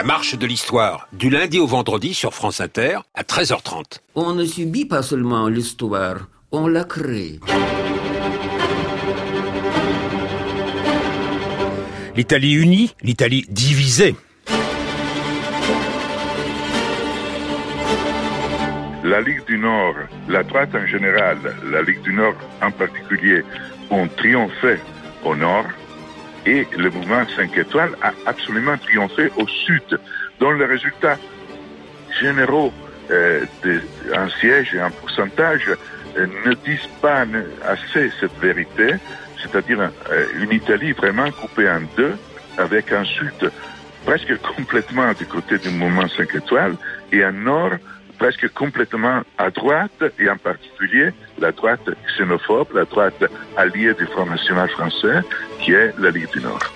marche de l'histoire, du lundi au vendredi sur France Inter, à 13h30. On ne subit pas seulement l'histoire, on la crée. L'Italie unie, l'Italie divisée. La Ligue du Nord, la droite en général, la Ligue du Nord en particulier, ont triomphé au Nord et le mouvement 5 étoiles a absolument triomphé au Sud, dont les résultats généraux en siège et en pourcentage ne disent pas assez cette vérité, c'est-à-dire une Italie vraiment coupée en deux, avec un Sud presque complètement du côté du mouvement 5 étoiles et un Nord presque complètement à droite, et en particulier la droite xénophobe, la droite alliée du Front National français, qui est la Ligue du Nord.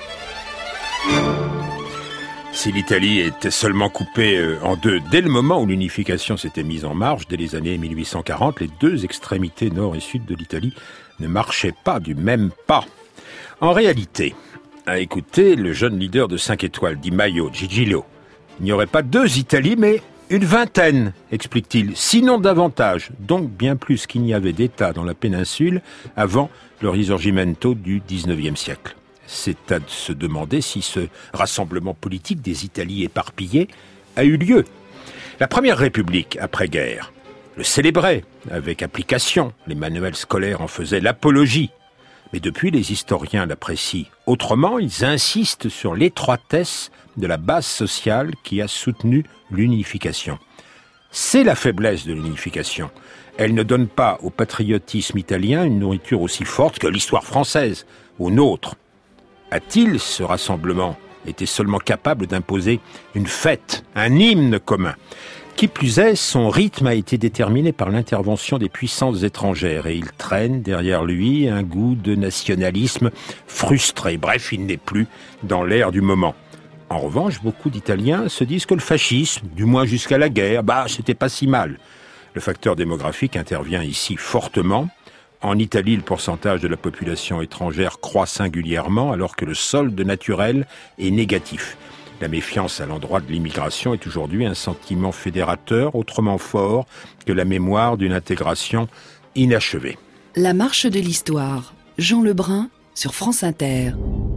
Si l'Italie était seulement coupée en deux dès le moment où l'unification s'était mise en marche, dès les années 1840, les deux extrémités nord et sud de l'Italie ne marchaient pas du même pas. En réalité, à écouter le jeune leader de 5 étoiles, Di Maio, Gigilio, il n'y aurait pas deux Italies, mais une vingtaine, explique-t-il, sinon davantage, donc bien plus qu'il n'y avait d'État dans la péninsule avant le Risorgimento du XIXe siècle. C'est à se demander si ce rassemblement politique des Italies éparpillées a eu lieu. La Première République, après-guerre, le célébrait avec application. Les manuels scolaires en faisaient l'apologie. Mais depuis, les historiens l'apprécient autrement. Ils insistent sur l'étroitesse de la base sociale qui a soutenu l'unification. C'est la faiblesse de l'unification. Elle ne donne pas au patriotisme italien une nourriture aussi forte que l'histoire française, ou nôtre. A-t-il, ce rassemblement, été seulement capable d'imposer une fête, un hymne commun ? Qui plus est, son rythme a été déterminé par l'intervention des puissances étrangères et il traîne derrière lui un goût de nationalisme frustré. Bref, il n'est plus dans l'air du moment. En revanche, beaucoup d'Italiens se disent que le fascisme, du moins jusqu'à la guerre, c'était pas si mal. Le facteur démographique intervient ici fortement. En Italie, le pourcentage de la population étrangère croît singulièrement alors que le solde naturel est négatif. La méfiance à l'endroit de l'immigration est aujourd'hui un sentiment fédérateur autrement fort que la mémoire d'une intégration inachevée. La marche de l'histoire. Jean Lebrun sur France Inter.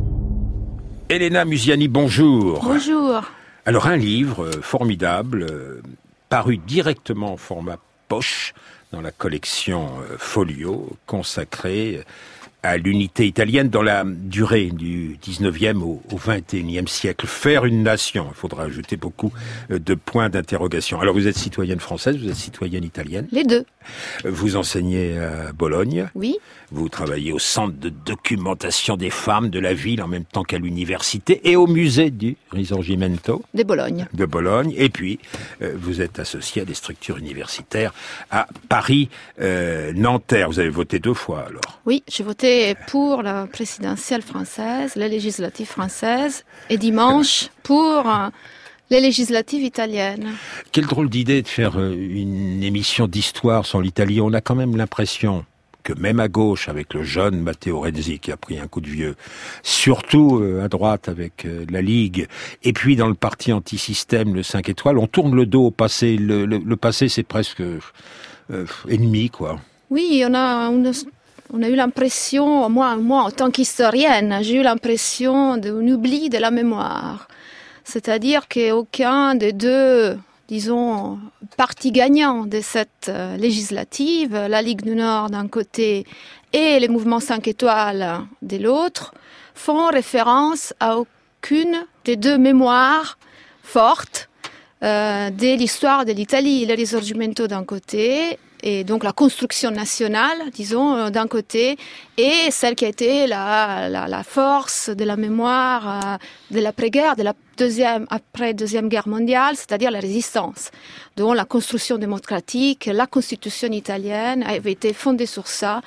Elena Musiani, bonjour. Bonjour. Alors un livre formidable, paru directement en format poche dans la collection Folio, consacré à l'unité italienne dans la durée du 19e au 21e siècle. Faire une nation, il faudra ajouter beaucoup de points d'interrogation. Alors vous êtes citoyenne française, vous êtes citoyenne italienne ? Les deux. Vous enseignez à Bologne ? Oui. Vous travaillez au centre de documentation des femmes de la ville en même temps qu'à l'université et au musée du Risorgimento de Bologne. De Bologne. Et puis, vous êtes associé à des structures universitaires à Paris, Nanterre. Vous avez voté 2 fois alors ? Oui, j'ai voté pour la présidentielle française, les législatives françaises, et dimanche pour les législatives italiennes. Quelle drôle d'idée de faire une émission d'histoire sur l'Italie. On a quand même l'impression que même à gauche, avec le jeune Matteo Renzi qui a pris un coup de vieux, surtout à droite avec la Ligue, et puis dans le parti anti-système, le 5 étoiles, on tourne le dos au passé. Le passé, c'est presque ennemi, quoi. Oui, on a eu l'impression, moi en tant qu'historienne, j'ai eu l'impression d'un oubli de la mémoire. C'est-à-dire qu'aucun des deux, disons, partis gagnants de cette législative, la Ligue du Nord d'un côté et les mouvements 5 étoiles de l'autre, font référence à aucune des deux mémoires fortes de l'histoire de l'Italie. Le Risorgimento d'un côté, et donc la construction nationale, disons, d'un côté, et celle qui a été la force de la mémoire de l'après-guerre, après Deuxième Guerre mondiale, c'est-à-dire la résistance, dont la construction démocratique, la constitution italienne avait été fondée sur ça,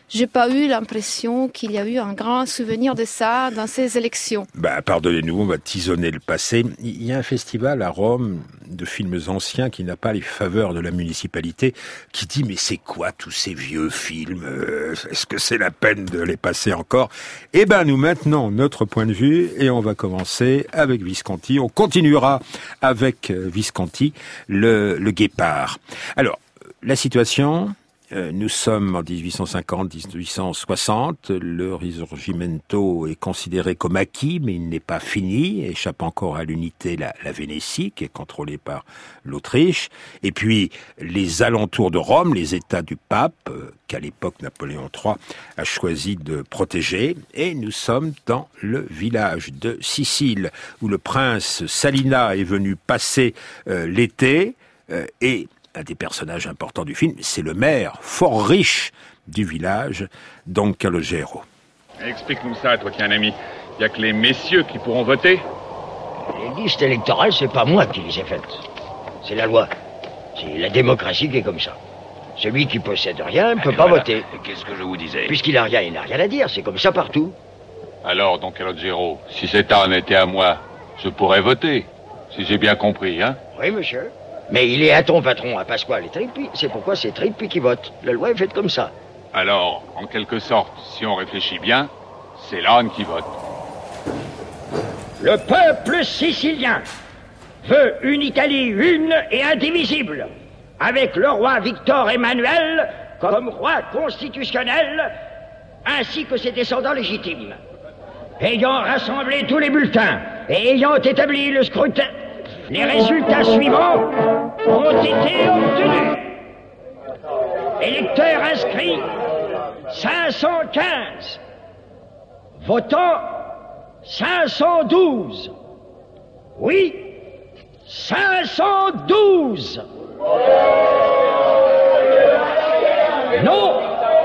j'ai pas eu l'impression qu'il y a eu un grand souvenir de ça dans ces élections. Pardonnez-nous, on va tisonner le passé. Il y a un festival à Rome de films anciens qui n'a pas les faveurs de la municipalité, qui dit mais c'est quoi tous ces vieux films, est-ce que c'est la peine de les passer encore? Nous maintenons notre point de vue et on va commencer avec Visconti. On continuera avec Visconti, le guépard. Alors, la situation... Nous sommes en 1850-1860, le Risorgimento est considéré comme acquis, mais il n'est pas fini, échappe encore à l'unité la Vénétie, qui est contrôlée par l'Autriche, et puis les alentours de Rome, les États du pape, qu'à l'époque Napoléon III a choisi de protéger, et nous sommes dans le village de Sicile, où le prince Salina est venu passer l'été, et un des personnages importants du film, c'est le maire, fort riche du village, Don Calogero. Explique-nous ça, toi qui es un ami. Il n'y a que les messieurs qui pourront voter. Les listes électorales, c'est pas moi qui les ai faites. C'est la loi. C'est la démocratie qui est comme ça. Celui qui possède rien ne peut pas voter. Qu'est-ce que je vous disais? Puisqu'il a rien, il n'a rien à dire. C'est comme ça partout. Alors, Don Calogero, si cet âne était à moi, je pourrais voter. Si j'ai bien compris, hein? Oui, monsieur. Mais il est à ton patron, à Pasquale et Trippi. C'est pourquoi c'est Trippi qui vote. La loi est faite comme ça. Alors, en quelque sorte, si on réfléchit bien, c'est l'âne qui vote. Le peuple sicilien veut une Italie une et indivisible, avec le roi Victor Emmanuel comme roi constitutionnel, ainsi que ses descendants légitimes. Ayant rassemblé tous les bulletins et ayant établi le scrutin, les résultats suivants ont été obtenus. Électeurs inscrits, 515. Votants, 512. Oui, 512. Non,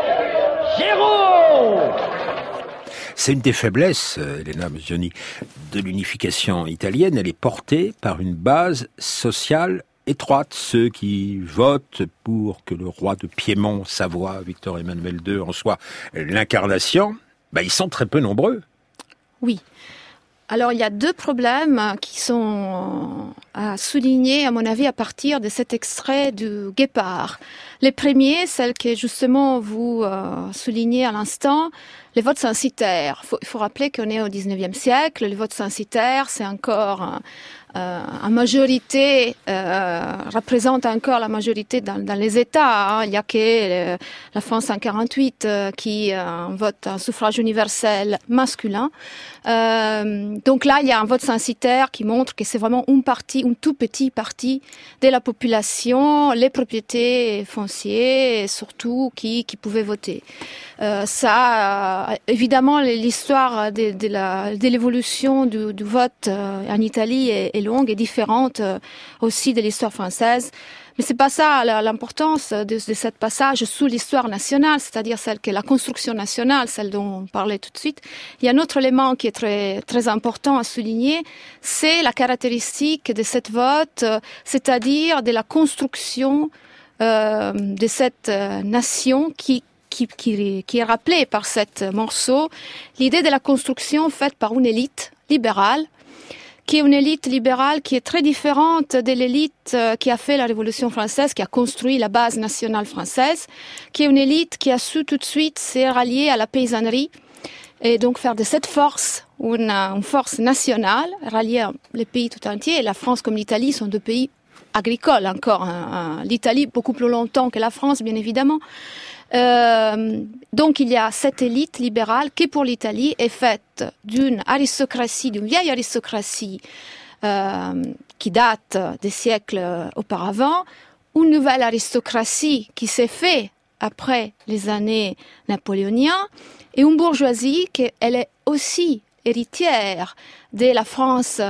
0. C'est une des faiblesses, Elena Musoni, de l'unification italienne. Elle est portée par une base sociale étroite. Ceux qui votent pour que le roi de Piémont, Savoie, Victor Emmanuel II en soit l'incarnation, ils sont très peu nombreux. Oui. Alors, il y a deux problèmes qui sont à souligner, à mon avis, à partir de cet extrait du Guépard. Le premier, celle que justement vous soulignez à l'instant, les votes censitaires. Il faut rappeler qu'on est au 19e siècle. Les votes censitaires, c'est encore en majorité, représente encore la majorité dans les États. Il y a que la France en 48 qui vote un suffrage universel masculin. Donc là, il y a un vote censitaire qui montre que c'est vraiment une tout petit parti de la population, les propriétés foncières, surtout qui pouvaient voter. Évidemment, l'histoire de l'évolution du vote en Italie est longue et différente aussi de l'histoire française. Mais c'est pas ça l'importance de cette passage sous l'histoire nationale, c'est-à-dire celle que la construction nationale, celle dont on parlait tout de suite. Il y a un autre élément qui est très, très important à souligner, c'est la caractéristique de cette vote, c'est-à-dire de la construction de cette nation qui est rappelée par cet morceau, l'idée de la construction faite par une élite libérale, qui est une élite libérale qui est très différente de l'élite qui a fait la Révolution française, qui a construit la base nationale française, qui est une élite qui a su tout de suite se rallier à la paysannerie et donc faire de cette force une force nationale, rallier les pays tout entiers. Et la France comme l'Italie sont deux pays agricoles encore. L'Italie beaucoup plus longtemps que la France, bien évidemment. Donc il y a cette élite libérale qui pour l'Italie est faite d'une vieille aristocratie qui date des siècles auparavant, une nouvelle aristocratie qui s'est faite après les années napoléoniennes et une bourgeoisie qui elle est aussi héritière de la France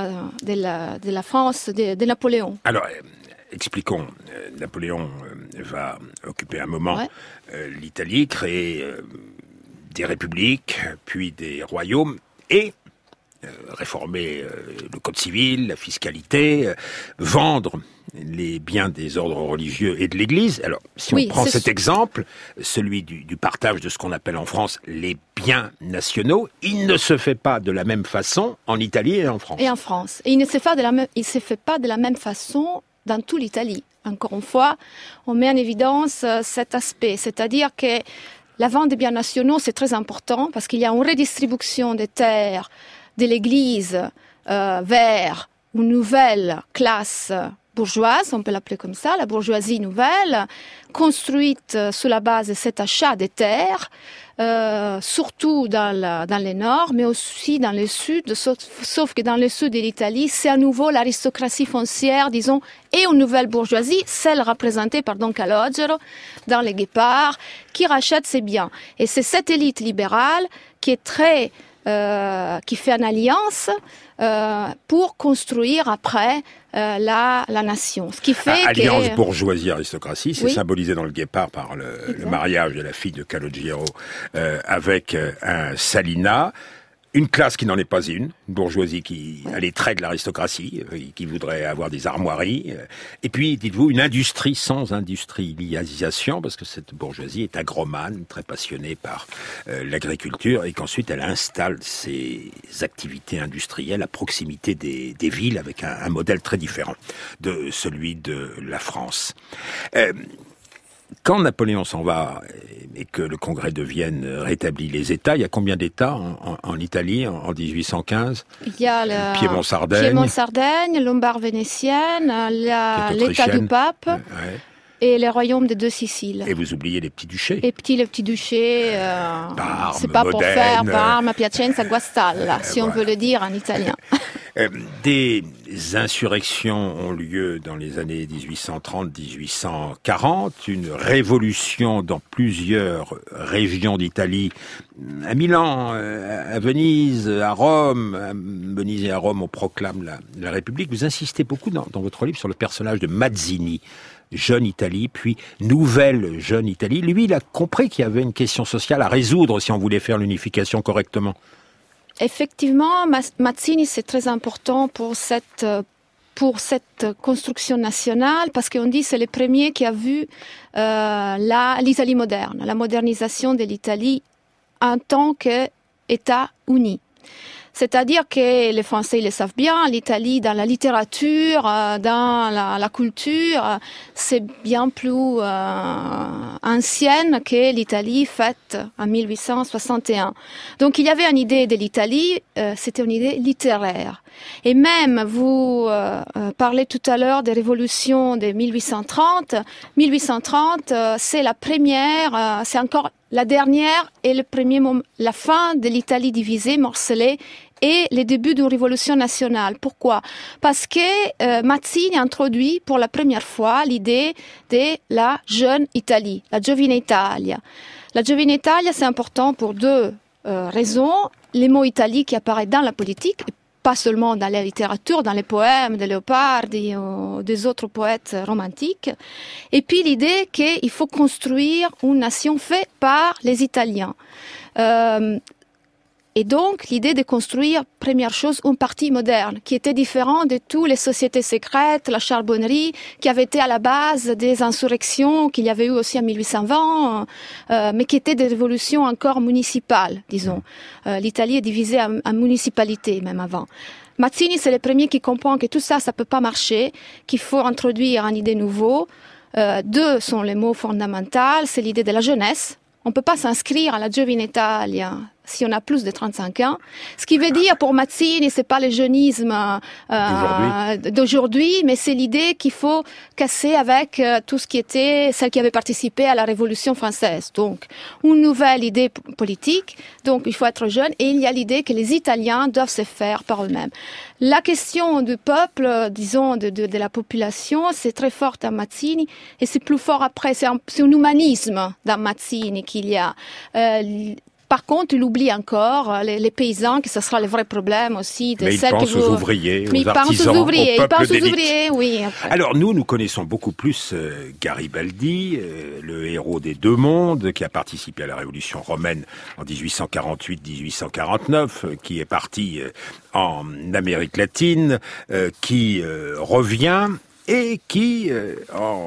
de Napoléon. Alors, expliquons, Napoléon va occuper un moment l'Italie, créer des républiques, puis des royaumes, et réformer le code civil, la fiscalité, vendre les biens des ordres religieux et de l'Église. Alors, si on prend cet exemple, celui du partage de ce qu'on appelle en France les biens nationaux, il ne se fait pas de la même façon en Italie et en France. Et en France. Et il ne se fait pas de la même façon dans toute l'Italie. Encore une fois, on met en évidence cet aspect, c'est-à-dire que la vente des biens nationaux, c'est très important parce qu'il y a une redistribution des terres de l'Église vers une nouvelle classe bourgeoise, on peut l'appeler comme ça, la bourgeoisie nouvelle, construite sur la base de cet achat des terres, surtout dans le nord, mais aussi dans le sud, sauf que dans le sud de l'Italie, c'est à nouveau l'aristocratie foncière, disons, et une nouvelle bourgeoisie, celle représentée par Don Calogero, dans les Guépards, qui rachète ces biens. Et c'est cette élite libérale qui est qui fait une alliance pour construire après la nation. Ce qui fait alliance bourgeoisie-aristocratie, c'est symbolisé dans le Guépard par le mariage de la fille de Calogero avec un Salina. Une classe qui n'en est pas une bourgeoisie qui a les traits de l'aristocratie, qui voudrait avoir des armoiries. Et puis, dites-vous, une industrie sans industrialisation, parce que cette bourgeoisie est agromane, très passionnée par l'agriculture, et qu'ensuite elle installe ses activités industrielles à proximité des villes, avec un modèle très différent de celui de la France. Quand Napoléon s'en va et que le Congrès de Vienne rétablit les États, il y a combien d'États en Italie en 1815 ? Il y a le Piémont-Sardaigne, Lombard-Vénitienne, l'État du Pape et les royaumes des deux Siciles. Et vous oubliez les petits duchés. Les petits duchés, Parme, c'est pas Modène, pour faire Parme, Piacenza, Guastalla, si on veut le dire en italien. Des insurrections ont lieu dans les années 1830-1840, une révolution dans plusieurs régions d'Italie, à Milan, à Venise, à Rome. À Venise et à Rome, on proclame la République. Vous insistez beaucoup dans votre livre sur le personnage de Mazzini, Jeune Italie, puis Nouvelle Jeune Italie. Lui, il a compris qu'il y avait une question sociale à résoudre si on voulait faire l'unification correctement. Effectivement, Mazzini, c'est très important pour cette construction nationale, parce qu'on dit que c'est le premier qui a vu l'Italie moderne, la modernisation de l'Italie en tant qu'État uni. C'est-à-dire que les Français, ils le savent bien, l'Italie, dans la littérature, dans la culture, c'est bien plus ancienne que l'Italie faite en 1861. Donc il y avait une idée de l'Italie, c'était une idée littéraire. Et même, vous parlez tout à l'heure des révolutions de 1830. 1830, c'est la première, c'est encore la dernière et le premier moment, la fin de l'Italie divisée, morcelée, et le début d'une révolution nationale. Pourquoi ? Parce que Mazzini a introduit pour la première fois l'idée de la jeune Italie, la Giovine Italia. La Giovine Italia, c'est important pour deux raisons. Les mots Italie qui apparaissent dans la politique, pas seulement dans la littérature, dans les poèmes de Leopardi ou des autres poètes romantiques. Et puis l'idée qu'il faut construire une nation faite par les Italiens. Et donc, l'idée de construire, première chose, un parti moderne, qui était différent de toutes les sociétés secrètes, la charbonnerie, qui avait été à la base des insurrections qu'il y avait eu aussi en 1820, mais qui étaient des révolutions encore municipales, disons. L'Italie est divisée en municipalités, même avant. Mazzini, c'est le premier qui comprend que tout ça, ça peut pas marcher, qu'il faut introduire une idée nouveau. Deux sont les mots fondamentaux, c'est l'idée de la jeunesse. On peut pas s'inscrire à la Giovine Italia si on a plus de 35 ans. Ce qui veut dire pour Mazzini, c'est pas le jeunisme d'aujourd'hui, mais c'est l'idée qu'il faut casser avec tout ce qui était celle qui avait participé à la Révolution française. Donc, une nouvelle idée politique. Donc, il faut être jeune. Et il y a l'idée que les Italiens doivent se faire par eux-mêmes. La question du peuple, disons, de la population, c'est très fort dans Mazzini. Et c'est plus fort après. C'est un humanisme dans Mazzini qu'il y a. par contre, il oublie encore les paysans, que ce sera le vrai problème aussi. Mais il pense aux ouvriers, aux artisans, au peuple d'élite. Oui. Alors nous connaissons beaucoup plus Garibaldi, le héros des deux mondes, qui a participé à la Révolution romaine en 1848-1849, qui est parti en Amérique latine, qui revient et qui, en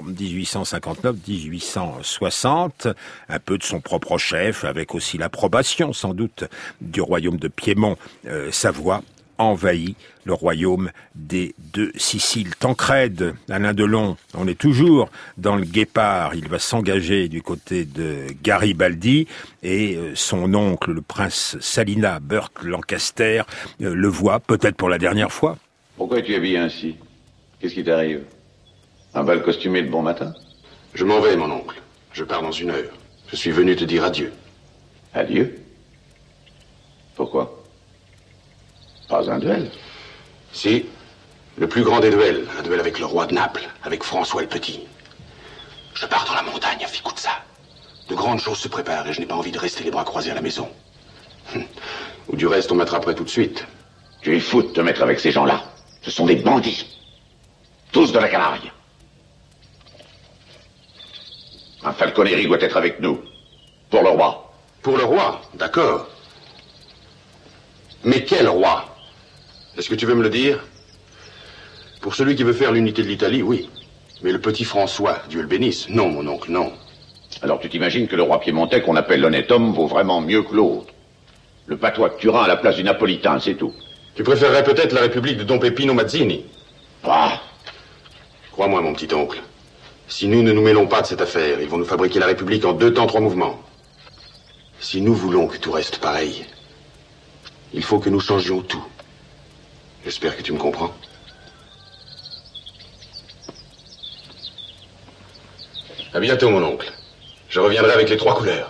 1859-1860, un peu de son propre chef, avec aussi l'approbation sans doute du royaume de Piémont, Savoie, envahit le royaume des deux Siciles. Tancrède, Alain Delon, on est toujours dans le Guépard. Il va s'engager du côté de Garibaldi et son oncle, le prince Salina Burke Lancaster, le voit peut-être pour la dernière fois. Pourquoi es-tu habillé ainsi? Qu'est-ce qui t'arrive? Un bal costumé de bon matin? Je m'en vais, mon oncle. Je pars dans 1 heure. Je suis venu te dire adieu. Adieu? Pourquoi? Pas un duel? Si, le plus grand des duels. Un duel avec le roi de Naples, avec François le Petit. Je pars dans la montagne à Ficuzza. De grandes choses se préparent et je n'ai pas envie de rester les bras croisés à la maison. Ou du reste, on m'attraperait tout de suite. Tu es fou de te mettre avec ces gens-là. Ce sont des bandits. Tous de la Canarie. Un Falconeri doit être avec nous. Pour le roi. Pour le roi, d'accord. Mais quel roi? Est-ce que tu veux me le dire? Pour celui qui veut faire l'unité de l'Italie, oui. Mais le petit François, Dieu le bénisse, non, mon oncle, non. Alors tu t'imagines que le roi piémontais qu'on appelle l'honnête homme vaut vraiment mieux que l'autre. Le patois de Turin à la place du Napolitain, c'est tout. Tu préférerais peut-être la République de Don Peppino Mazzini. Ah. Crois-moi, mon petit oncle. Si nous ne nous mêlons pas de cette affaire, ils vont nous fabriquer la République en 2 temps, 3 mouvements. Si nous voulons que tout reste pareil, il faut que nous changions tout. J'espère que tu me comprends. À bientôt, mon oncle. Je reviendrai avec les 3 couleurs.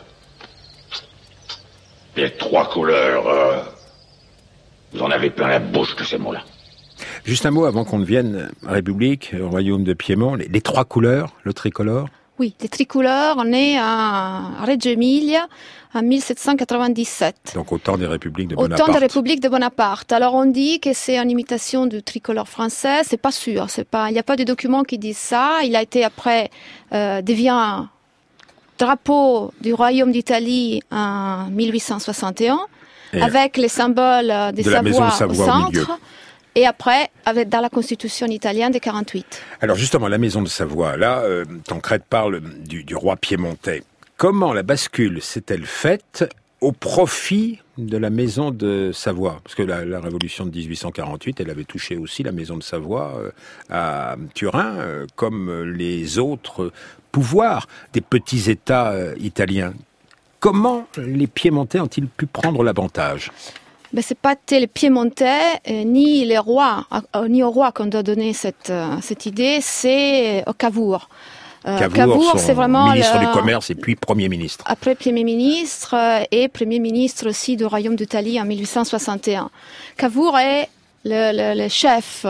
Les 3 couleurs, vous en avez plein la bouche de ces mots-là. Juste un mot avant qu'on devienne République, royaume de Piémont, les 3 couleurs, le tricolore. Oui, les tricolores nés à Reggio Emilia en 1797. Donc au temps des républiques de Bonaparte. Au temps des républiques de Bonaparte. Alors on dit que c'est une imitation du tricolore français, c'est pas sûr, il n'y a pas de documents qui disent ça. Il a été après devient drapeau du royaume d'Italie en 1861 avec les symboles des Savoie au centre. Et après, dans la Constitution italienne de 48. Alors justement, la maison de Savoie, là, Tancrède parle du roi piémontais. Comment la bascule s'est-elle faite au profit de la maison de Savoie? Parce que la révolution de 1848, elle avait touché aussi la maison de Savoie à Turin, comme les autres pouvoirs des petits États italiens. Comment les Piémontais ont-ils pu prendre l'avantage? Ben, c'est pas les Piémontais, ni les rois, ni au roi qu'on doit donner cette idée, c'est au Cavour. Cavour, c'est vraiment ministre du Commerce et puis Premier ministre. Après Premier ministre et Premier ministre aussi du Royaume d'Italie en 1861. Cavour est le chef,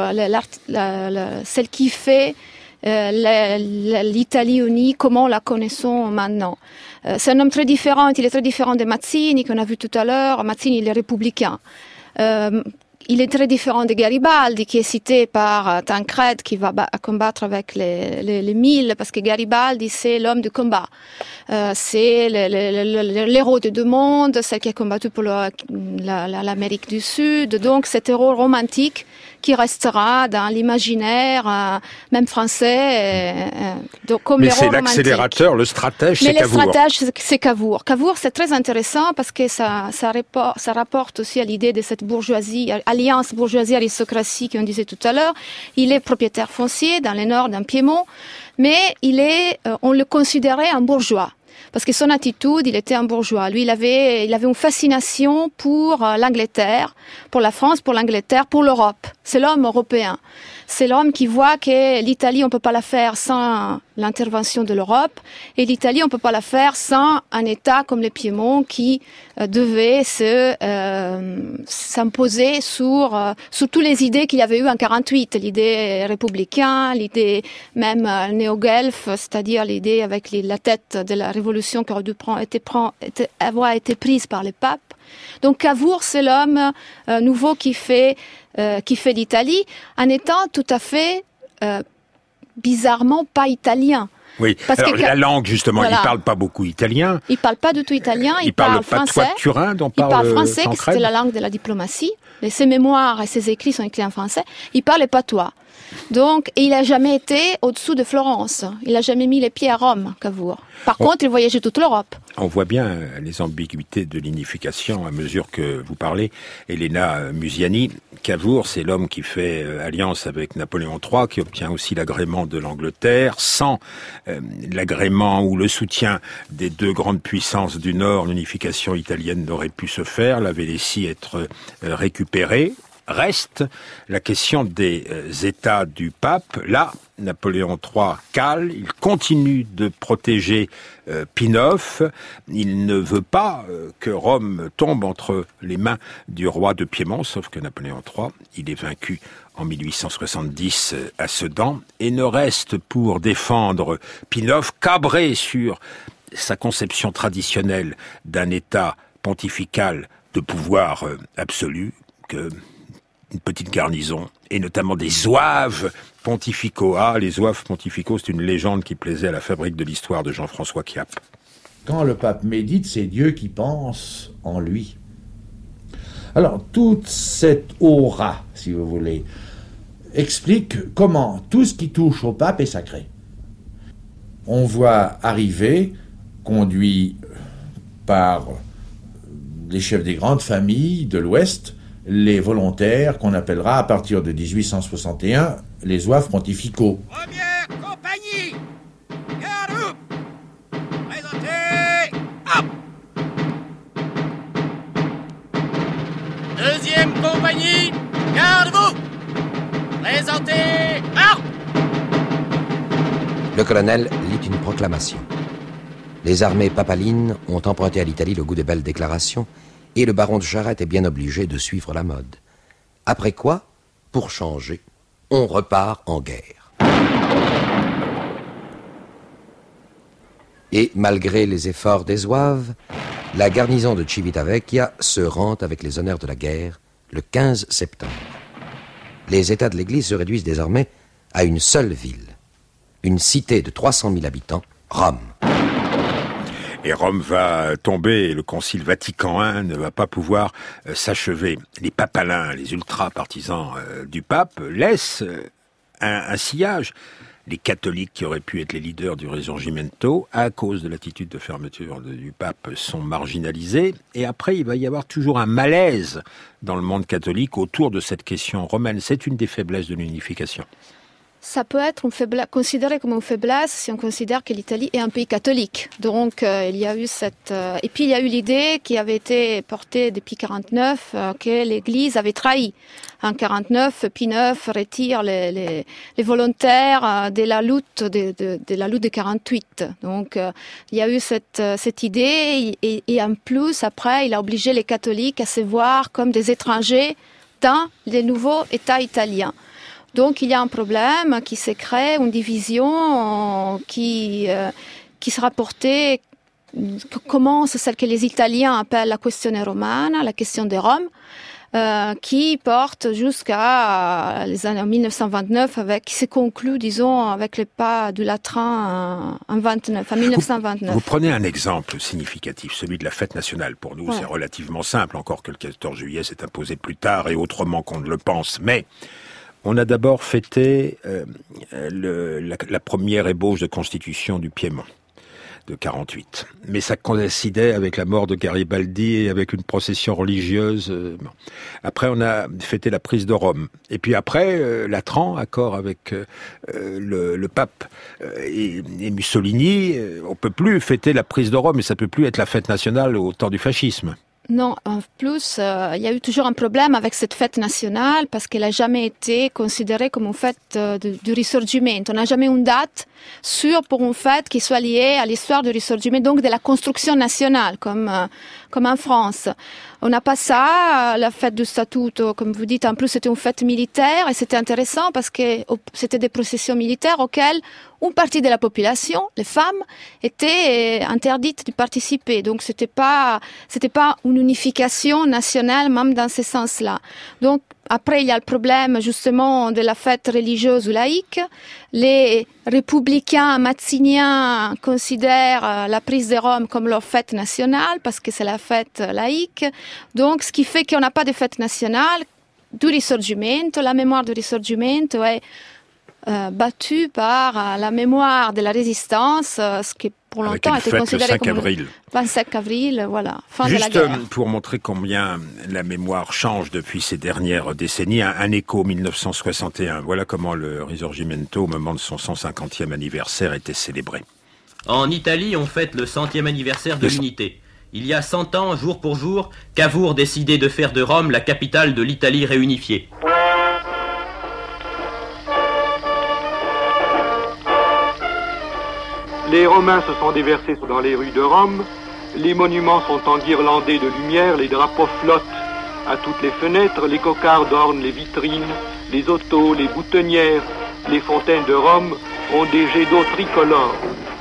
celle qui fait l'Italie unie, comment la connaissons maintenant. C'est un homme très différent, il est très différent de Mazzini, qu'on a vu tout à l'heure. Mazzini, il est républicain. Il est très différent de Garibaldi, qui est cité par Tancrède, qui va combattre avec les 1000, parce que Garibaldi, c'est l'homme du combat. C'est l'héros de deux mondes, celle qui a combattu pour l'Amérique du Sud. Donc, cet héros romantique qui restera dans l'imaginaire, même français, comme mais héros c'est romantique. l'accélérateur, le stratège, c'est Cavour. Mais le stratège, c'est Cavour. Cavour, c'est très intéressant parce que ça rapporte aussi à l'idée de cette bourgeoisie, alliance bourgeoisie-aristocratie qu'on disait tout à l'heure. Il est propriétaire foncier dans le nord d'un Piémont, mais on le considérait un bourgeois. Parce que son attitude, il était un bourgeois. Lui, il avait une fascination pour l'Angleterre, pour la France, pour l'Angleterre, pour l'Europe. C'est l'homme européen. C'est l'homme qui voit que l'Italie, on peut pas la faire sans l'intervention de l'Europe. Et l'Italie, on ne peut pas la faire sans un État comme le Piémont qui devait s'imposer sur toutes les idées qu'il y avait eu en 48, l'idée républicaine, l'idée même néo-guelfe, c'est-à-dire l'idée avec la tête de la révolution qui aurait dû avoir été prise par le pape. Donc Cavour, c'est l'homme nouveau qui fait l'Italie, en étant tout à fait bizarrement pas italien. Oui, parce alors que, la langue, justement, voilà. Il parle pas beaucoup italien. Il parle pas du tout italien, il parle parle français. patois de Turin dont il parle parle français, que Tancrède. c'était la langue de la diplomatie. Ses mémoires et ses écrits sont écrits en français. Il parle patois. Donc, il n'a jamais été au-dessous de Florence. Il n'a jamais mis les pieds à Rome, Cavour. Par contre, il voyageait toute l'Europe. On voit bien les ambiguïtés de l'unification à mesure que vous parlez. Elena Musiani, Cavour, c'est l'homme qui fait alliance avec Napoléon III, qui obtient aussi l'agrément de l'Angleterre. Sans l'agrément ou le soutien des deux grandes puissances du Nord, l'unification italienne n'aurait pu se faire, la Vénétie être récupérée. Reste la question des États du pape. Là, Napoléon III cale, il continue de protéger Pie IX. Il ne veut pas que Rome tombe entre les mains du roi de Piémont, sauf que Napoléon III, il est vaincu en 1870 à Sedan et ne reste pour défendre Pie IX cabré sur sa conception traditionnelle d'un État pontifical de pouvoir absolu que une petite garnison, et notamment des zouaves pontificaux. Ah, les zouaves pontificaux, c'est une légende qui plaisait à la Fabrique de l'Histoire de Jean-François Chiappe. Quand le pape médite, c'est Dieu qui pense en lui. Alors, toute cette aura, si vous voulez, explique comment tout ce qui touche au pape est sacré. On voit arriver, conduit par les chefs des grandes familles de l'Ouest, les volontaires qu'on appellera à partir de 1861 les zouaves pontificaux. Première compagnie, garde-vous, présentez, hop. Deuxième compagnie, garde-vous, présentez, hop. Le colonel lit une proclamation. Les armées papalines ont emprunté à l'Italie le goût des belles déclarations, et le baron de Charette est bien obligé de suivre la mode. Après quoi, pour changer, on repart en guerre. Et malgré les efforts des zouaves, la garnison de Civitavecchia se rend avec les honneurs de la guerre le 15 septembre. Les États de l'Église se réduisent désormais à une seule ville, une cité de 300 000 habitants, Rome. Et Rome va tomber, et le Concile Vatican I ne va pas pouvoir s'achever. Les papalins, les ultra-partisans du pape, laissent un sillage. Les catholiques qui auraient pu être les leaders du Risorgimento, à cause de l'attitude de fermeture du pape, sont marginalisés. Et après, il va y avoir toujours un malaise dans le monde catholique autour de cette question romaine. C'est une des faiblesses de l'unification. Ça peut être considéré comme une faiblesse si on considère que l'Italie est un pays catholique. Donc, il y a eu et puis il y a eu l'idée qui avait été portée depuis 49 que l'Église avait trahi. En 49, Pie IX retire les volontaires de la lutte de 48. Donc, il y a eu cette idée et en plus, après, il a obligé les catholiques à se voir comme des étrangers dans les nouveaux États italiens. Donc il y a un problème qui se crée, une division qui sera portée, commence celle que les Italiens appellent la questione romana, la question de Rome, qui porte jusqu'à les années 1929, qui se conclut, disons, avec le pas du latrin en 1929. Vous prenez un exemple significatif, celui de la fête nationale. Pour nous, c'est relativement simple, encore que le 14 juillet s'est imposé plus tard et autrement qu'on ne le pense, mais on a d'abord fêté la première ébauche de constitution du Piémont de 48. Mais ça coïncidait avec la mort de Garibaldi et avec une procession religieuse. Après, on a fêté la prise de Rome. Et puis après, Latran, accord avec le pape et Mussolini, on peut plus fêter la prise de Rome, et ça peut plus être la fête nationale au temps du fascisme. Non, en plus, il y a eu toujours un problème avec cette fête nationale parce qu'elle n'a jamais été considérée comme une fête du Risorgimento. On n'a jamais une date sûre pour une fête qui soit liée à l'histoire du Risorgimento, donc de la construction nationale, comme en France. On n'a pas ça, la fête du Statuto, comme vous dites, en plus c'était une fête militaire et c'était intéressant parce que c'était des processions militaires auxquelles une partie de la population, les femmes, étaient interdites de participer. Donc c'était pas une unification nationale, même dans ce sens-là. Donc après, il y a le problème justement de la fête religieuse ou laïque. Les républicains mazziniens considèrent la prise de Rome comme leur fête nationale parce que c'est la fête laïque. Donc ce qui fait qu'on n'a pas de fête nationale du Risorgimento. La mémoire du Risorgimento est battue par la mémoire de la résistance, ce qui pour longtemps était considéré comme avril. 25 avril, voilà, fin Juste de la guerre. Pour montrer combien la mémoire change depuis ces dernières décennies, un écho 1961. Voilà comment le Risorgimento, au moment de son 150e anniversaire, était célébré. En Italie, on fête le 100e anniversaire de l'unité. Il y a 100 ans, jour pour jour, Cavour décidait de faire de Rome la capitale de l'Italie réunifiée. Les Romains se sont déversés dans les rues de Rome, les monuments sont enguirlandés de lumière, les drapeaux flottent à toutes les fenêtres, les cocardes ornent les vitrines, les autos, les boutonnières, les fontaines de Rome ont des jets d'eau tricolores.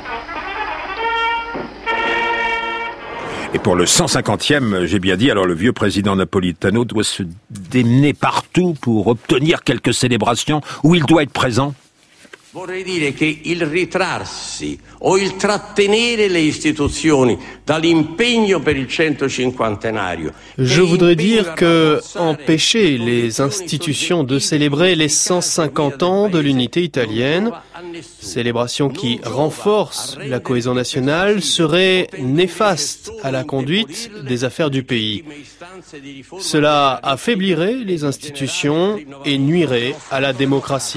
Et pour le 150e, j'ai bien dit, alors le vieux président Napolitano doit se démener partout pour obtenir quelques célébrations où il doit être présent. Vorrei dire che il ritrarsi o il trattenere le istituzioni dall'impegno per il 150enario. Je voudrais dire que empêcher les institutions de célébrer les 150 ans de l'unité italienne, célébration qui renforce la cohésion nationale, serait néfaste à la conduite des affaires du pays. Cela affaiblirait les institutions et nuirait à la démocratie.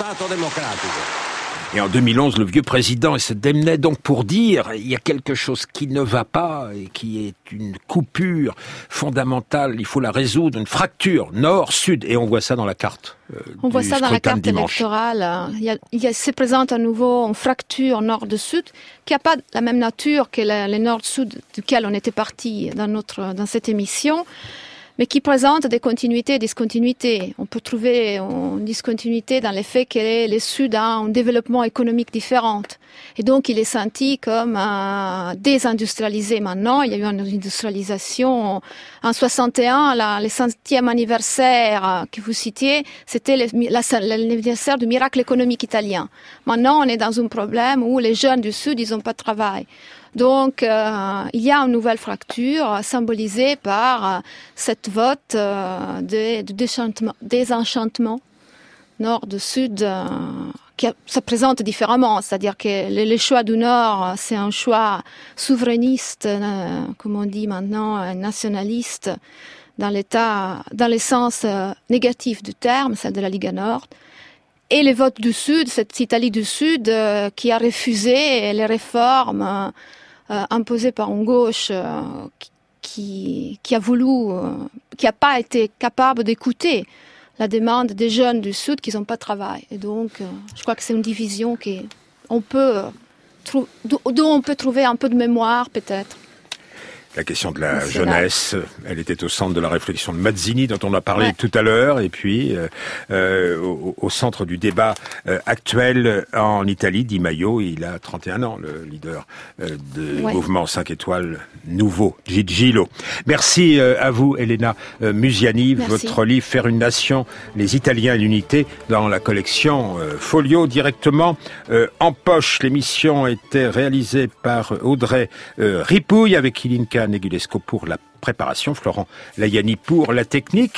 Et en 2011, le vieux président se démenait donc pour dire il y a quelque chose qui ne va pas et qui est une coupure fondamentale. Il faut la résoudre, une fracture nord-sud. Et on voit ça dans la carte. On voit ça dans la carte électorale. Il se présente à nouveau une fracture nord-sud qui n'a pas la même nature que le nord-sud duquel on était parti dans cette émission, mais qui présente des continuités et discontinuités. On peut trouver une discontinuité dans le fait que le Sud a un développement économique différent. Et donc, il est senti comme désindustrialisé maintenant. Il y a eu une industrialisation. En 61, le 100e anniversaire que vous citiez, c'était l'anniversaire du miracle économique italien. Maintenant, on est dans un problème où les jeunes du Sud, ils n'ont pas de travail. Donc, il y a une nouvelle fracture symbolisée par cette vote de désenchantement nord de sud qui se présente différemment. C'est-à-dire que le choix du Nord, c'est un choix souverainiste, comme on dit maintenant, nationaliste, dans le sens négatif du terme, celle de la Ligue Nord. Et le vote du Sud, cette Italie du Sud qui a refusé les réformes imposées par une gauche qui a pas été capable d'écouter la demande des jeunes du Sud qui n'ont pas de travail. Et donc, je crois que c'est une division dont on peut trouver un peu de mémoire, peut-être. La question de la jeunesse, elle était au centre de la réflexion de Mazzini, dont on a parlé tout à l'heure, et puis au centre du débat actuel en Italie. Di Maio, il a 31 ans, le leader du mouvement 5 étoiles nouveau, Gigilo. Merci à vous, Elena Musiani. Merci. Votre livre « Faire une nation, les Italiens et l'unité » dans la collection Folio, directement en poche. L'émission était réalisée par Audrey Ripouille, avec Ilinka Negulesco pour la préparation, Florent Layani pour la technique.